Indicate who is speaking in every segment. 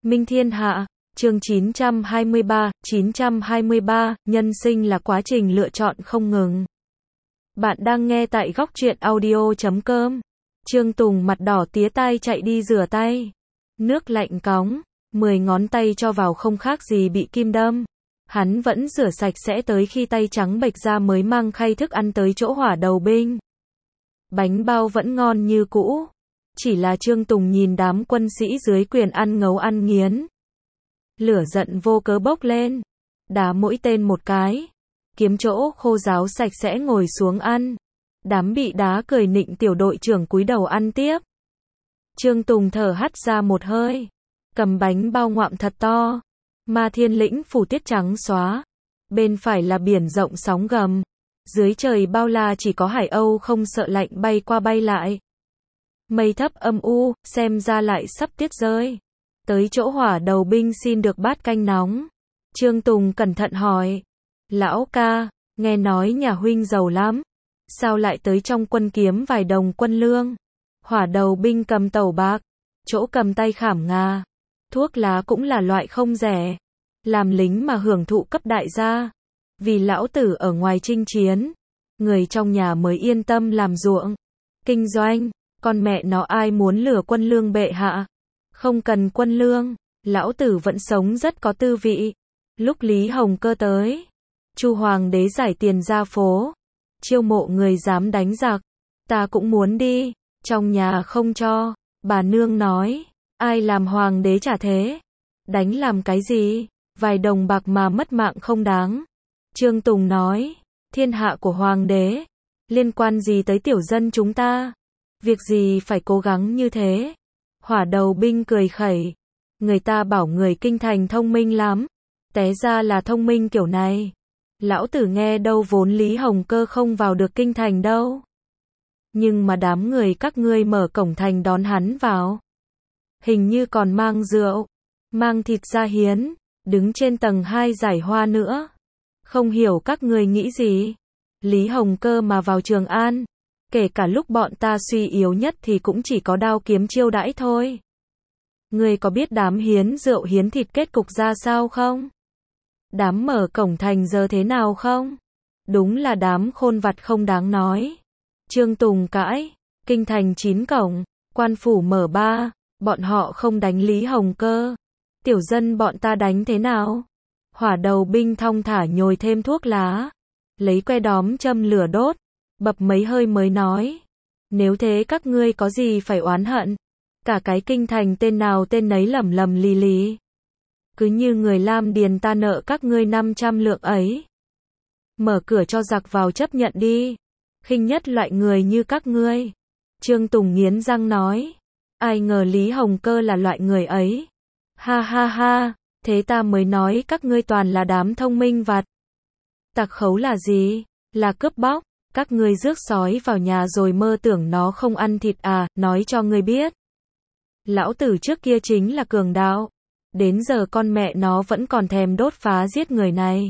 Speaker 1: Minh Thiên Hạ, chương 923, nhân sinh là quá trình lựa chọn không ngừng. Bạn đang nghe tại góc truyện audio.com. Trương Tùng mặt đỏ tía tai chạy đi rửa tay. Nước lạnh cóng, 10 ngón tay cho vào không khác gì bị kim đâm. Hắn vẫn rửa sạch sẽ tới khi tay trắng bệch ra mới mang khay thức ăn tới chỗ Hỏa Đầu Binh. Bánh bao vẫn ngon như cũ. Chỉ là Trương Tùng nhìn đám quân sĩ dưới quyền ăn ngấu ăn nghiến. Lửa giận vô cớ bốc lên. Đá mỗi tên một cái. Kiếm chỗ khô ráo sạch sẽ ngồi xuống ăn. Đám bị đá cười nịnh tiểu đội trưởng cúi đầu ăn tiếp. Trương Tùng thở hắt ra một hơi. Cầm bánh bao ngoạm thật to. Ma Thiên Lĩnh phủ tiết trắng xóa. Bên phải là biển rộng sóng gầm. Dưới trời bao la chỉ có hải âu không sợ lạnh bay qua bay lại. Mây thấp âm u, xem ra lại sắp tiết rơi. Tới chỗ Hỏa Đầu Binh xin được bát canh nóng. Trương Tùng cẩn thận hỏi. Lão ca, nghe nói nhà huynh giàu lắm. Sao lại tới trong quân kiếm vài đồng quân lương? Hỏa Đầu Binh cầm tẩu bạc. Chỗ cầm tay khảm ngà. Thuốc lá cũng là loại không rẻ. Làm lính mà hưởng thụ cấp đại gia. Vì lão tử ở ngoài chinh chiến. Người trong nhà mới yên tâm làm ruộng. Kinh doanh. Con mẹ nó ai muốn lừa quân lương bệ hạ. Không cần quân lương. Lão tử vẫn sống rất có tư vị. Lúc Lý Hồng Cơ tới. Chu Hoàng đế giải tiền ra phố. Chiêu mộ người dám đánh giặc. Ta cũng muốn đi. Trong nhà không cho. Bà nương nói. Ai làm hoàng đế chả thế. Đánh làm cái gì. Vài đồng bạc mà mất mạng không đáng. Trương Tùng nói. Thiên hạ của hoàng đế. Liên quan gì tới tiểu dân chúng ta. Việc gì phải cố gắng như thế. Hỏa Đầu Binh cười khẩy. Người ta bảo người kinh thành thông minh lắm. Té ra là thông minh kiểu này. Lão tử nghe đâu vốn Lý Hồng Cơ không vào được kinh thành đâu. Nhưng mà đám người các ngươi mở cổng thành đón hắn vào. Hình như còn mang rượu. Mang thịt ra hiến. Đứng trên tầng 2 giải hoa nữa. Không hiểu các ngươi nghĩ gì. Lý Hồng Cơ mà vào Trường An. Kể cả lúc bọn ta suy yếu nhất thì cũng chỉ có đao kiếm chiêu đãi thôi. Ngươi có biết đám hiến rượu hiến thịt kết cục ra sao không? Đám mở cổng thành giờ thế nào không? Đúng là đám khôn vặt không đáng nói. Trương Tùng cãi. Kinh thành 9 cổng. Quan phủ mở 3. Bọn họ không đánh Lý Hồng Cơ. Tiểu dân bọn ta đánh thế nào? Hỏa Đầu Binh thong thả nhồi thêm thuốc lá. Lấy que đóm châm lửa đốt. Bập mấy hơi mới nói. Nếu thế các ngươi có gì phải oán hận. Cả cái kinh thành tên nào tên nấy lầm lầm lì lì. Cứ như người Lam Điền ta nợ các ngươi 500 lượng ấy. Mở cửa cho giặc vào chấp nhận đi. Khinh nhất loại người như các ngươi. Trương Tùng nghiến răng nói. Ai ngờ Lý Hồng Cơ là loại người ấy. Ha ha ha, thế ta mới nói các ngươi toàn là đám thông minh vặt. Tặc khấu là gì? Là cướp bóc. Các ngươi rước sói vào nhà rồi mơ tưởng nó không ăn thịt à, nói cho ngươi biết. Lão tử trước kia chính là cường đạo. Đến giờ con mẹ nó vẫn còn thèm đốt phá giết người này.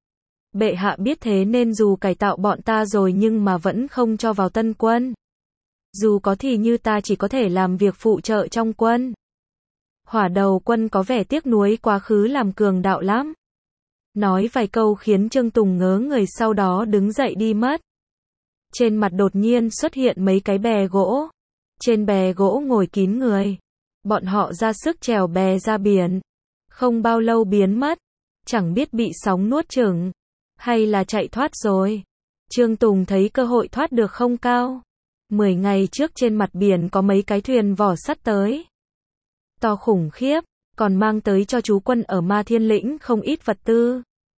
Speaker 1: Bệ hạ biết thế nên dù cải tạo bọn ta rồi nhưng mà vẫn không cho vào tân quân. Dù có thì như ta chỉ có thể làm việc phụ trợ trong quân. Hỏa Đầu Quân có vẻ tiếc nuối quá khứ làm cường đạo lắm. Nói vài câu khiến Trương Tùng ngớ người sau đó đứng dậy đi mất. Trên mặt đột nhiên xuất hiện mấy cái bè gỗ. Trên bè gỗ ngồi kín người. Bọn họ ra sức chèo bè ra biển. Không bao lâu biến mất. Chẳng biết bị sóng nuốt chửng. Hay là chạy thoát rồi. Trương Tùng thấy cơ hội thoát được không cao. 10 ngày trước trên mặt biển có mấy cái thuyền vỏ sắt tới. To khủng khiếp. Còn mang tới cho chú quân ở Ma Thiên Lĩnh không ít vật tư.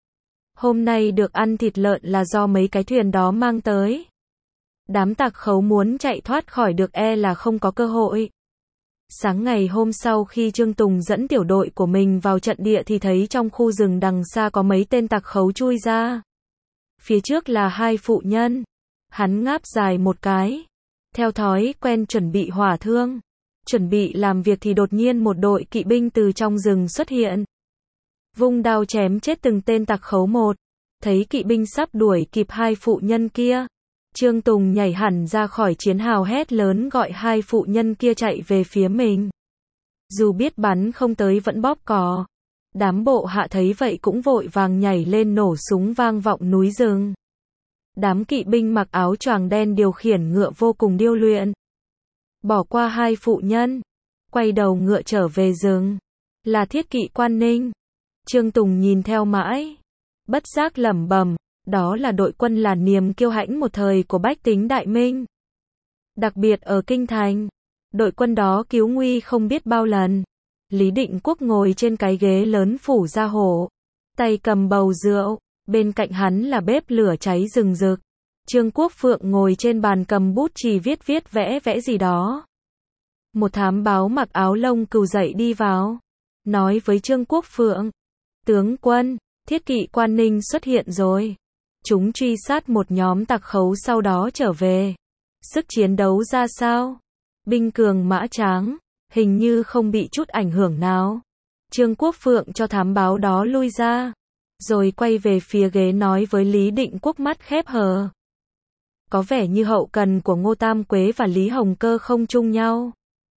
Speaker 1: Hôm nay được ăn thịt lợn là do mấy cái thuyền đó mang tới. Đám tặc khấu muốn chạy thoát khỏi được là không có cơ hội. Sáng ngày hôm sau khi Trương Tùng dẫn tiểu đội của mình vào trận địa thì thấy trong khu rừng đằng xa có mấy tên tặc khấu chui ra. Phía trước là 2 phụ nhân. Hắn ngáp dài một cái. Theo thói quen chuẩn bị hỏa thương. Chuẩn bị làm việc thì đột nhiên một đội kỵ binh từ trong rừng xuất hiện. Vung đao chém chết từng tên tặc khấu một. Thấy kỵ binh sắp đuổi kịp 2 phụ nhân kia. Trương Tùng nhảy hẳn ra khỏi chiến hào hét lớn gọi 2 phụ nhân kia chạy về phía mình. Dù biết bắn không tới vẫn bóp cò. Đám bộ hạ thấy vậy cũng vội vàng nhảy lên nổ súng vang vọng núi rừng. Đám kỵ binh mặc áo choàng đen điều khiển ngựa vô cùng điêu luyện. Bỏ qua hai phụ nhân, quay đầu ngựa trở về rừng. Là thiết kỵ Quan Ninh. Trương Tùng nhìn theo mãi, bất giác lẩm bẩm, đó là đội quân là niềm kiêu hãnh một thời của bách tính Đại Minh. Đặc biệt ở Kinh Thành, đội quân đó cứu nguy không biết bao lần. Lý Định Quốc ngồi trên cái ghế lớn phủ da hổ, tay cầm bầu rượu, bên cạnh hắn là bếp lửa cháy rừng rực. Trương Quốc Phượng ngồi trên bàn cầm bút chì viết vẽ gì đó. Một thám báo mặc áo lông cừu dậy đi vào, nói với Trương Quốc Phượng, tướng quân, thiết kỵ Quan Ninh xuất hiện rồi. Chúng truy sát một nhóm tặc khấu sau đó trở về. Sức chiến đấu ra sao? Binh cường mã tráng, hình như không bị chút ảnh hưởng nào. Trương Quốc Phượng cho thám báo đó lui ra, rồi quay về phía ghế nói với Lý Định Quốc mắt khép hờ. Có vẻ như hậu cần của Ngô Tam Quế và Lý Hồng Cơ không chung nhau.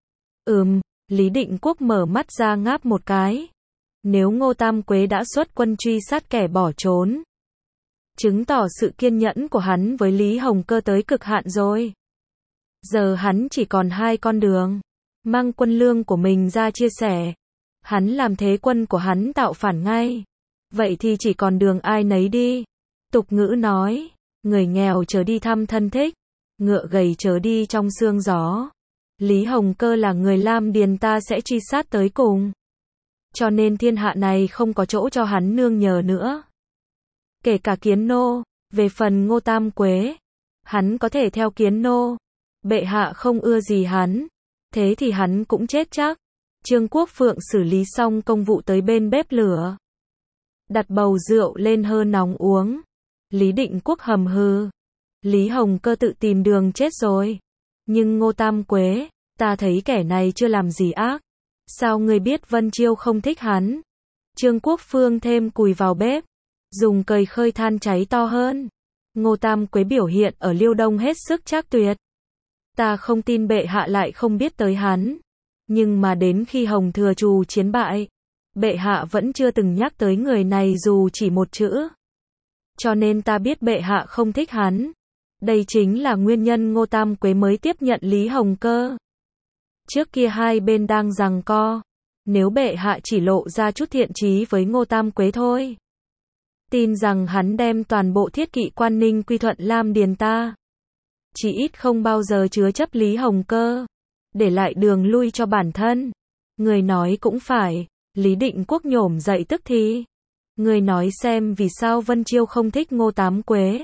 Speaker 1: Lý Định Quốc mở mắt ra ngáp một cái. Nếu Ngô Tam Quế đã xuất quân truy sát kẻ bỏ trốn, chứng tỏ sự kiên nhẫn của hắn với Lý Hồng Cơ tới cực hạn rồi. Giờ hắn chỉ còn hai con đường. Mang quân lương của mình ra chia sẻ. Hắn làm thế quân của hắn tạo phản ngay. Vậy thì chỉ còn đường ai nấy đi. Tục ngữ nói, người nghèo chớ đi thăm thân thích, ngựa gầy chớ đi trong sương gió. Lý Hồng Cơ là người Lam Điền ta sẽ truy sát tới cùng. Cho nên thiên hạ này không có chỗ cho hắn nương nhờ nữa. Kể cả Kiến Nô, về phần Ngô Tam Quế, hắn có thể theo Kiến Nô. Bệ hạ không ưa gì hắn, thế thì hắn cũng chết chắc. Trương Quốc Phượng xử lý xong công vụ tới bên bếp lửa, đặt bầu rượu lên hơ nóng uống. Lý Định Quốc hầm hừ, Lý Hồng Cơ tự tìm đường chết rồi. Nhưng Ngô Tam Quế, ta thấy kẻ này chưa làm gì ác. Sao ngươi biết Vân Chiêu không thích hắn? Trương Quốc Phương thêm cùi vào bếp, dùng cầy khơi than cháy to hơn. Ngô Tam Quế biểu hiện ở Liêu Đông hết sức trác tuyệt. Ta không tin bệ hạ lại không biết tới hắn. Nhưng mà đến khi Hồng Thừa Trù chiến bại, bệ hạ vẫn chưa từng nhắc tới người này dù chỉ một chữ. Cho nên ta biết bệ hạ không thích hắn. Đây chính là nguyên nhân Ngô Tam Quế mới tiếp nhận Lý Hồng Cơ. Trước kia hai bên đang giằng co. Nếu bệ hạ chỉ lộ ra chút thiện chí với Ngô Tam Quế thôi, tin rằng hắn đem toàn bộ thiết kỵ Quan Ninh quy thuận Lam Điền ta. Chỉ ít không bao giờ chứa chấp Lý Hồng Cơ, để lại đường lui cho bản thân. Người nói cũng phải. Lý Định Quốc nhổm dậy tức thì. Người nói xem vì sao Vân Chiêu không thích Ngô Tam Quế.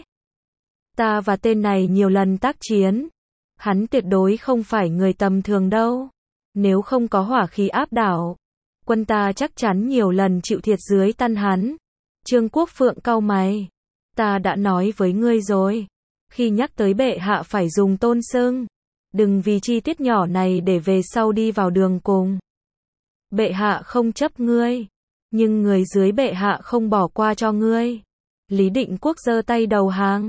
Speaker 1: Ta và tên này nhiều lần tác chiến. Hắn tuyệt đối không phải người tầm thường đâu. Nếu không có hỏa khí áp đảo, quân ta chắc chắn nhiều lần chịu thiệt dưới tay hắn. Trương Quốc Phượng cau mày. Ta đã nói với ngươi rồi. Khi nhắc tới bệ hạ phải dùng tôn xưng. Đừng vì chi tiết nhỏ này để về sau đi vào đường cùng. Bệ hạ không chấp ngươi, nhưng người dưới bệ hạ không bỏ qua cho ngươi. Lý Định Quốc giơ tay đầu hàng.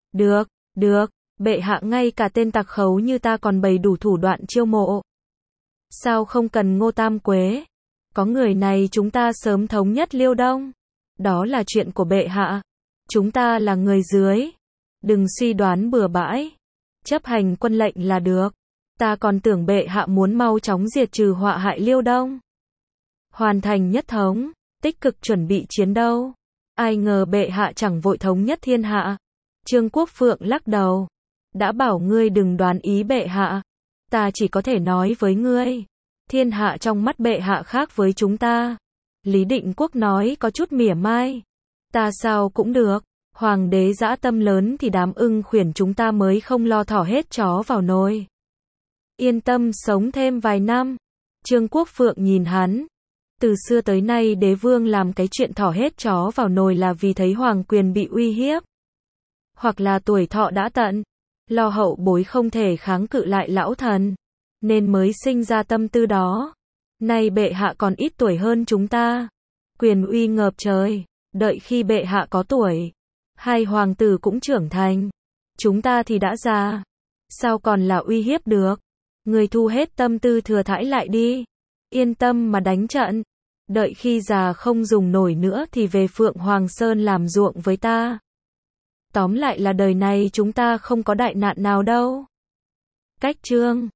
Speaker 1: Được, bệ hạ ngay cả tên tặc khấu như ta còn bày đủ thủ đoạn chiêu mộ. Sao không cần Ngô Tam Quế? Có người này chúng ta sớm thống nhất Liêu Đông. Đó là chuyện của bệ hạ. Chúng ta là người dưới. Đừng suy đoán bừa bãi. Chấp hành quân lệnh là được. Ta còn tưởng bệ hạ muốn mau chóng diệt trừ họa hại Liêu Đông. Hoàn thành nhất thống, tích cực chuẩn bị chiến đấu. Ai ngờ bệ hạ chẳng vội thống nhất thiên hạ. Trương Quốc Phượng lắc đầu. Đã bảo ngươi đừng đoán ý bệ hạ. Ta chỉ có thể nói với ngươi. Thiên hạ trong mắt bệ hạ khác với chúng ta. Lý Định Quốc nói có chút mỉa mai. Ta sao cũng được. Hoàng đế dã tâm lớn thì đám ưng khuyển chúng ta mới không lo thỏ hết chó vào nồi. Yên tâm sống thêm vài năm. Trương Quốc Phượng nhìn hắn. Từ xưa tới nay đế vương làm cái chuyện thỏ hết chó vào nồi là vì thấy hoàng quyền bị uy hiếp. Hoặc là tuổi thọ đã tận. Lo hậu bối không thể kháng cự lại lão thần. Nên mới sinh ra tâm tư đó. Nay bệ hạ còn ít tuổi hơn chúng ta. Quyền uy ngập trời. Đợi khi bệ hạ có tuổi, hai hoàng tử cũng trưởng thành. Chúng ta thì đã già. Sao còn là uy hiếp được? Người thu hết tâm tư thừa thãi lại đi. Yên tâm mà đánh trận. Đợi khi già không dùng nổi nữa thì về Phượng Hoàng Sơn làm ruộng với ta. Tóm lại là đời này chúng ta không có đại nạn nào đâu. Cách chương